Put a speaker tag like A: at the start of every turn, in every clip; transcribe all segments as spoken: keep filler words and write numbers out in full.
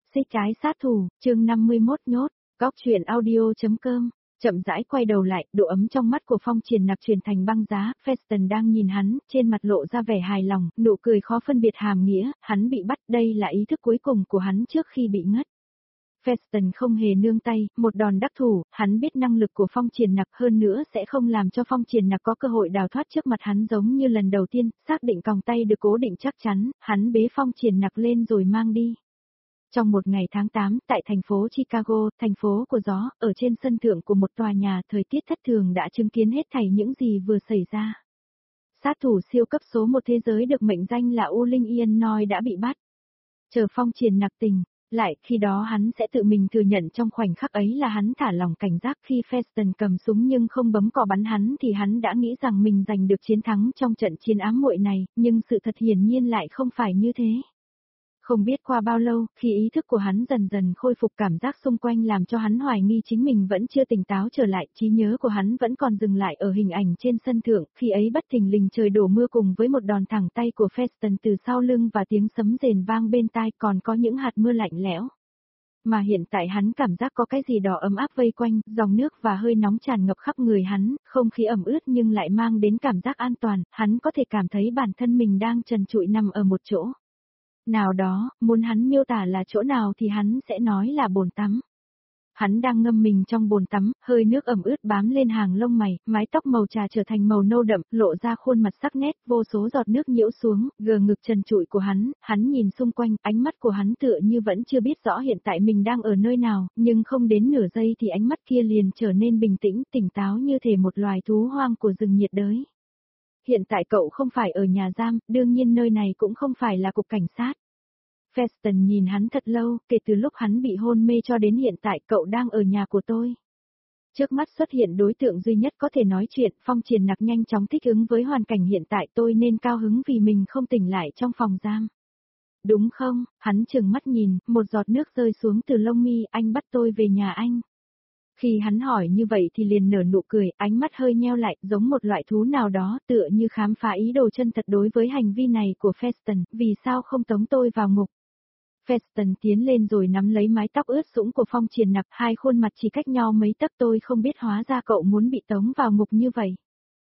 A: Xích trái sát thủ, chương năm mươi mốt nhốt, góc truyện audio.com, chậm rãi quay đầu lại, độ ấm trong mắt của Phong Triền Nặc truyền thành băng giá, Feston đang nhìn hắn, trên mặt lộ ra vẻ hài lòng, nụ cười khó phân biệt hàm nghĩa, hắn bị bắt, đây là ý thức cuối cùng của hắn trước khi bị ngất. Feston không hề nương tay, một đòn đắc thủ, hắn biết năng lực của Phong Triền Nặc hơn nữa sẽ không làm cho Phong Triền Nặc có cơ hội đào thoát trước mặt hắn giống như lần đầu tiên, xác định còng tay được cố định chắc chắn, hắn bế Phong Triền Nặc lên rồi mang đi. Trong một ngày tháng tám, tại thành phố Chicago, thành phố của gió, ở trên sân thượng của một tòa nhà, thời tiết thất thường đã chứng kiến hết thảy những gì vừa xảy ra. Sát thủ siêu cấp số một thế giới được mệnh danh là U Linh Illinois đã bị bắt. Chờ Phong Triền Nặc tỉnh lại, khi đó hắn sẽ tự mình thừa nhận trong khoảnh khắc ấy là hắn thả lỏng cảnh giác khi Feston cầm súng nhưng không bấm cò bắn hắn thì hắn đã nghĩ rằng mình giành được chiến thắng trong trận chiến ám muội này, nhưng sự thật hiển nhiên lại không phải như thế. Không biết qua bao lâu, khi ý thức của hắn dần dần khôi phục cảm giác xung quanh làm cho hắn hoài nghi chính mình vẫn chưa tỉnh táo trở lại, trí nhớ của hắn vẫn còn dừng lại ở hình ảnh trên sân thượng, khi ấy bất thình lình trời đổ mưa cùng với một đòn thẳng tay của Feston từ sau lưng và tiếng sấm rền vang bên tai còn có những hạt mưa lạnh lẽo. Mà hiện tại hắn cảm giác có cái gì đó ấm áp vây quanh, dòng nước và hơi nóng tràn ngập khắp người hắn, không khí ẩm ướt nhưng lại mang đến cảm giác an toàn, hắn có thể cảm thấy bản thân mình đang trần trụi nằm ở một chỗ nào đó, muốn hắn miêu tả là chỗ nào thì hắn sẽ nói là bồn tắm. Hắn đang ngâm mình trong bồn tắm, hơi nước ẩm ướt bám lên hàng lông mày, mái tóc màu trà trở thành màu nâu đậm, lộ ra khuôn mặt sắc nét, vô số giọt nước nhiễu xuống, gờ ngực trần trụi của hắn, hắn nhìn xung quanh, ánh mắt của hắn tựa như vẫn chưa biết rõ hiện tại mình đang ở nơi nào, nhưng không đến nửa giây thì ánh mắt kia liền trở nên bình tĩnh, tỉnh táo như thể một loài thú hoang của rừng nhiệt đới. Hiện tại cậu không phải ở nhà giam, đương nhiên nơi này cũng không phải là cục cảnh sát. Feston nhìn hắn thật lâu, kể từ lúc hắn bị hôn mê cho đến hiện tại cậu đang ở nhà của tôi. Trước mắt xuất hiện đối tượng duy nhất có thể nói chuyện, Phong Triền Nặc nhanh chóng thích ứng với hoàn cảnh hiện tại, tôi nên cao hứng vì mình không tỉnh lại trong phòng giam. Đúng không, hắn trừng mắt nhìn, một giọt nước rơi xuống từ lông mi, anh bắt tôi về nhà anh. Khi hắn hỏi như vậy thì liền nở nụ cười, ánh mắt hơi nheo lại, giống một loại thú nào đó, tựa như khám phá ý đồ chân thật đối với hành vi này của Feston, vì sao không tống tôi vào ngục. Feston tiến lên rồi nắm lấy mái tóc ướt sũng của Phong Triền Nặc, hai khuôn mặt chỉ cách nhau mấy tấc, tôi không biết hóa ra cậu muốn bị tống vào ngục như vậy.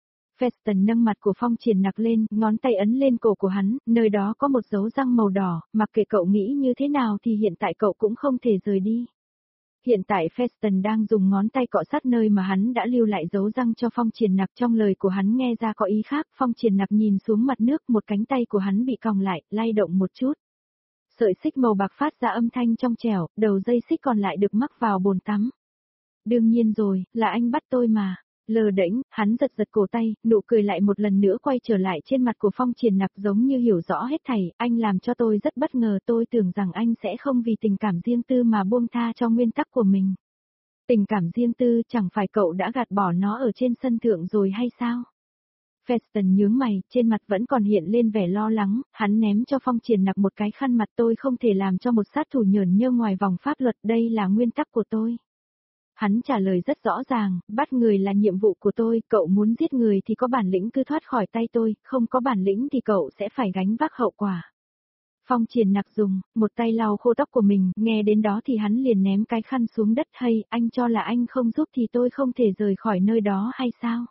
A: Feston nâng mặt của Phong Triền Nặc lên, ngón tay ấn lên cổ của hắn, nơi đó có một dấu răng màu đỏ, mặc kệ cậu nghĩ như thế nào thì hiện tại cậu cũng không thể rời đi. Hiện tại Feston đang dùng ngón tay cọ sát nơi mà hắn đã lưu lại dấu răng cho Phong Triền Nặc, trong lời của hắn nghe ra có ý khác, Phong Triền Nặc nhìn xuống mặt nước, một cánh tay của hắn bị còng lại, lay động một chút. Sợi xích màu bạc phát ra âm thanh trong trẻo, đầu dây xích còn lại được mắc vào bồn tắm. Đương nhiên rồi, là anh bắt tôi mà. Lờ đễnh, hắn giật giật cổ tay, nụ cười lại một lần nữa quay trở lại trên mặt của Phong Triền Nặc giống như hiểu rõ hết thảy, anh làm cho tôi rất bất ngờ, tôi tưởng rằng anh sẽ không vì tình cảm riêng tư mà buông tha cho nguyên tắc của mình. Tình cảm riêng tư chẳng phải cậu đã gạt bỏ nó ở trên sân thượng rồi hay sao? Feston nhướng mày, trên mặt vẫn còn hiện lên vẻ lo lắng, hắn ném cho Phong Triền Nặc một cái khăn mặt, tôi không thể làm cho một sát thủ nhởn nhơ ngoài vòng pháp luật, đây là nguyên tắc của tôi. Hắn trả lời rất rõ ràng, bắt người là nhiệm vụ của tôi, cậu muốn giết người thì có bản lĩnh cứ thoát khỏi tay tôi, không có bản lĩnh thì cậu sẽ phải gánh vác hậu quả. Phong Triền Nặc dùng một tay lau khô tóc của mình, nghe đến đó thì hắn liền ném cái khăn xuống đất, hay, anh cho là anh không giúp thì tôi không thể rời khỏi nơi đó hay sao?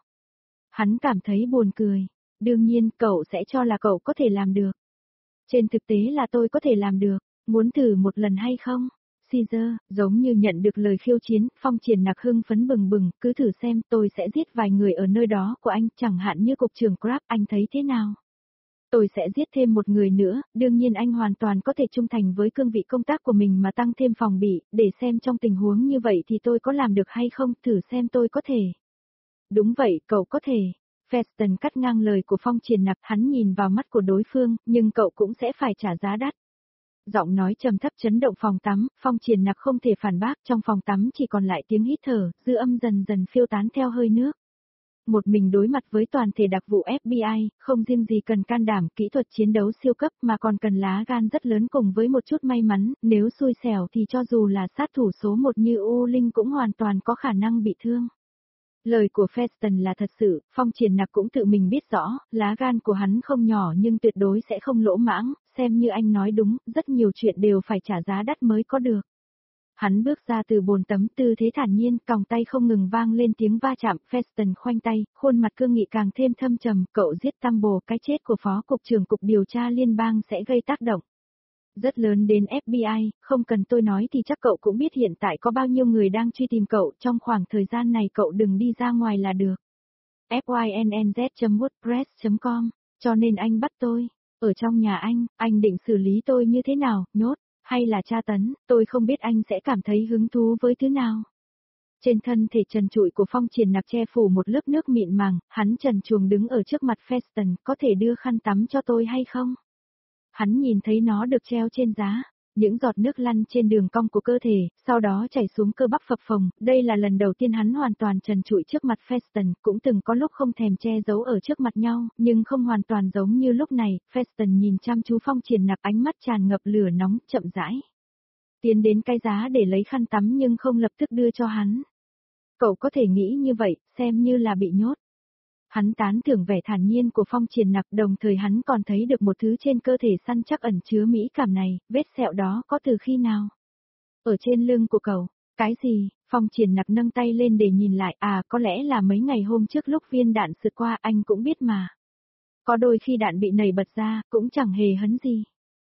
A: Hắn cảm thấy buồn cười, đương nhiên cậu sẽ cho là cậu có thể làm được. Trên thực tế là tôi có thể làm được, muốn thử một lần hay không? Caesar, giống như nhận được lời khiêu chiến, Phong Triền Nặc hưng phấn bừng bừng, cứ thử xem, tôi sẽ giết vài người ở nơi đó của anh, chẳng hạn như cục trưởng Crab, anh thấy thế nào? Tôi sẽ giết thêm một người nữa, đương nhiên anh hoàn toàn có thể trung thành với cương vị công tác của mình mà tăng thêm phòng bị, để xem trong tình huống như vậy thì tôi có làm được hay không, thử xem tôi có thể. Đúng vậy, cậu có thể. Feston cắt ngang lời của Phong Triền Nặc, hắn nhìn vào mắt của đối phương, nhưng cậu cũng sẽ phải trả giá đắt. Giọng nói trầm thấp chấn động phòng tắm, Phong Triền Nặc không thể phản bác, trong phòng tắm chỉ còn lại tiếng hít thở, dư âm dần dần phiêu tán theo hơi nước. Một mình đối mặt với toàn thể đặc vụ ép bê i, không riêng gì cần can đảm, kỹ thuật chiến đấu siêu cấp mà còn cần lá gan rất lớn cùng với một chút may mắn, nếu xui xẻo thì cho dù là sát thủ số một như U Linh cũng hoàn toàn có khả năng bị thương. Lời của Feston là thật sự, Phong Triền Nặc cũng tự mình biết rõ, lá gan của hắn không nhỏ nhưng tuyệt đối sẽ không lỗ mãng, xem như anh nói đúng, rất nhiều chuyện đều phải trả giá đắt mới có được. Hắn bước ra từ bồn tắm tư thế thản nhiên, còng tay không ngừng vang lên tiếng va chạm, Feston khoanh tay, khuôn mặt cương nghị càng thêm thâm trầm, cậu giết Tumble, cái chết của Phó Cục trưởng Cục Điều tra Liên bang sẽ gây tác động rất lớn đến ép bê i, không cần tôi nói thì chắc cậu cũng biết hiện tại có bao nhiêu người đang truy tìm cậu, trong khoảng thời gian này cậu đừng đi ra ngoài là được. fynnz chấm wordpress chấm com, cho nên anh bắt tôi, ở trong nhà anh, anh định xử lý tôi như thế nào, nhốt, hay là tra tấn, tôi không biết anh sẽ cảm thấy hứng thú với thứ nào. Trên thân thể trần trụi của Phong Triển Nặc che phủ một lớp nước mịn màng, hắn trần truồng đứng ở trước mặt Feston, có thể đưa khăn tắm cho tôi hay không? Hắn nhìn thấy nó được treo trên giá, những giọt nước lăn trên đường cong của cơ thể, sau đó chảy xuống cơ bắp phập phồng, đây là lần đầu tiên hắn hoàn toàn trần trụi trước mặt Feston, cũng từng có lúc không thèm che giấu ở trước mặt nhau, nhưng không hoàn toàn giống như lúc này, Feston nhìn chăm chú Phong Triển Nặc ánh mắt tràn ngập lửa nóng, chậm rãi. Tiến đến cái giá để lấy khăn tắm nhưng không lập tức đưa cho hắn. Cậu có thể nghĩ như vậy, xem như là bị nhốt. Hắn tán thưởng vẻ thản nhiên của Phong Triển Nặc, đồng thời hắn còn thấy được một thứ trên cơ thể săn chắc ẩn chứa mỹ cảm này, vết sẹo đó có từ khi nào? Ở trên lưng của cậu, cái gì? Phong Triển Nặc nâng tay lên để nhìn lại, à có lẽ là mấy ngày hôm trước lúc viên đạn sượt qua, anh cũng biết mà. Có đôi khi đạn bị nảy bật ra, cũng chẳng hề hấn gì.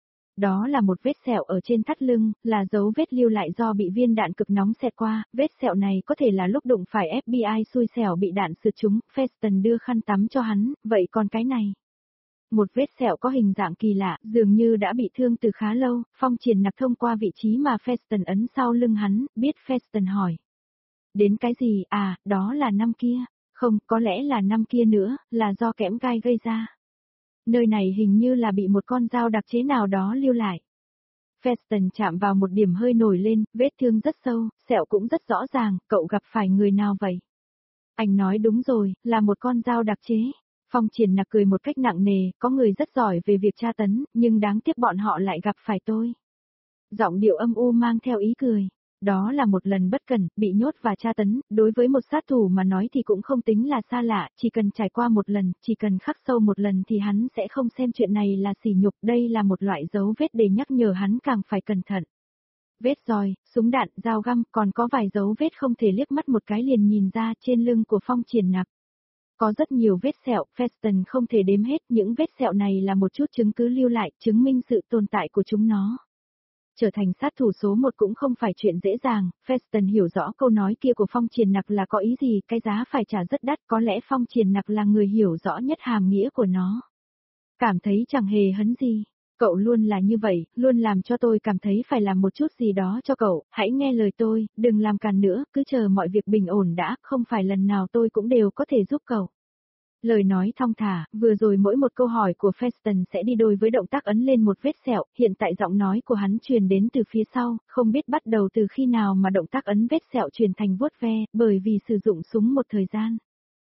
A: Đó là một vết sẹo ở trên thắt lưng, là dấu vết lưu lại do bị viên đạn cực nóng xẹt qua, vết sẹo này có thể là lúc đụng phải ép bê i xui xẻo bị đạn sượt trúng, Feston đưa khăn tắm cho hắn, vậy còn cái này? Một vết sẹo có hình dạng kỳ lạ, dường như đã bị thương từ khá lâu, Phong Triển Nặc thông qua vị trí mà Feston ấn sau lưng hắn, biết Feston hỏi. Đến cái gì, à, đó là năm kia, không, có lẽ là năm kia nữa, là do kẽm gai gây ra. Nơi này hình như là bị một con dao đặc chế nào đó lưu lại. Feston chạm vào một điểm hơi nổi lên, vết thương rất sâu, sẹo cũng rất rõ ràng, cậu gặp phải người nào vậy? Anh nói đúng rồi, là một con dao đặc chế. Phong Triển Nặc cười một cách nặng nề, có người rất giỏi về việc tra tấn, nhưng đáng tiếc bọn họ lại gặp phải tôi. Giọng điệu âm u mang theo ý cười. Đó là một lần bất cẩn, bị nhốt và tra tấn, đối với một sát thủ mà nói thì cũng không tính là xa lạ, chỉ cần trải qua một lần, chỉ cần khắc sâu một lần thì hắn sẽ không xem chuyện này là sỉ nhục, đây là một loại dấu vết để nhắc nhở hắn càng phải cẩn thận. Vết roi, súng đạn, dao găm, còn có vài dấu vết không thể liếc mắt một cái liền nhìn ra trên lưng của Phong Triển Nặc. Có rất nhiều vết sẹo, Feston không thể đếm hết, những vết sẹo này là một chút chứng cứ lưu lại, chứng minh sự tồn tại của chúng nó. Trở thành sát thủ số một cũng không phải chuyện dễ dàng, Feston hiểu rõ câu nói kia của Phong Triển Nặc là có ý gì, cái giá phải trả rất đắt, có lẽ Phong Triển Nặc là người hiểu rõ nhất hàm nghĩa của nó. Cảm thấy chẳng hề hấn gì, cậu luôn là như vậy, luôn làm cho tôi cảm thấy phải làm một chút gì đó cho cậu, hãy nghe lời tôi, đừng làm càn nữa, cứ chờ mọi việc bình ổn đã, không phải lần nào tôi cũng đều có thể giúp cậu. Lời nói thong thả, vừa rồi mỗi một câu hỏi của Feston sẽ đi đôi với động tác ấn lên một vết sẹo, hiện tại giọng nói của hắn truyền đến từ phía sau, không biết bắt đầu từ khi nào mà động tác ấn vết sẹo truyền thành vuốt ve, bởi vì sử dụng súng một thời gian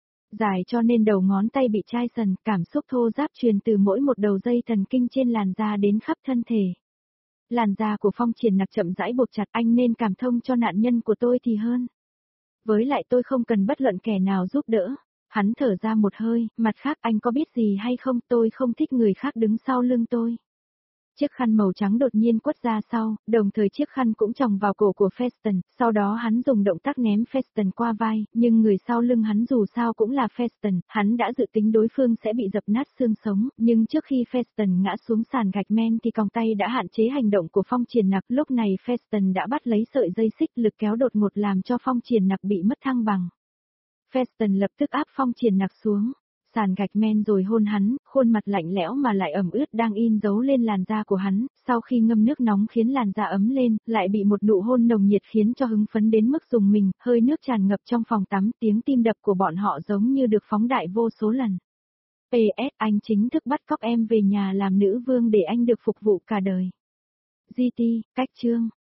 A: dài cho nên đầu ngón tay bị chai sần, cảm xúc thô ráp truyền từ mỗi một đầu dây thần kinh trên làn da đến khắp thân thể. Làn da của Phong Triển Nặc chậm rãi buộc chặt, anh nên cảm thông cho nạn nhân của tôi thì hơn. Với lại tôi không cần bất luận kẻ nào giúp đỡ. Hắn thở ra một hơi, mặt khác anh có biết gì hay không, tôi không thích người khác đứng sau lưng tôi. Chiếc khăn màu trắng đột nhiên quất ra sau, đồng thời chiếc khăn cũng chồng vào cổ của Feston, sau đó hắn dùng động tác ném Feston qua vai, nhưng người sau lưng hắn dù sao cũng là Feston, hắn đã dự tính đối phương sẽ bị dập nát xương sống, nhưng trước khi Feston ngã xuống sàn gạch men thì còng tay đã hạn chế hành động của Phong Triển Nặc, lúc này Feston đã bắt lấy sợi dây xích, lực kéo đột ngột làm cho Phong Triển Nặc bị mất thăng bằng. Feston lập tức áp Phong Triển Nặc xuống, sàn gạch men rồi hôn hắn, khuôn mặt lạnh lẽo mà lại ẩm ướt đang in dấu lên làn da của hắn, sau khi ngâm nước nóng khiến làn da ấm lên, lại bị một nụ hôn nồng nhiệt khiến cho hứng phấn đến mức rùng mình, hơi nước tràn ngập trong phòng tắm, tiếng tim đập của bọn họ giống như được phóng đại vô số lần. pê ét anh chính thức bắt cóc em về nhà làm nữ vương để anh được phục vụ cả đời. giê tê, cách chương.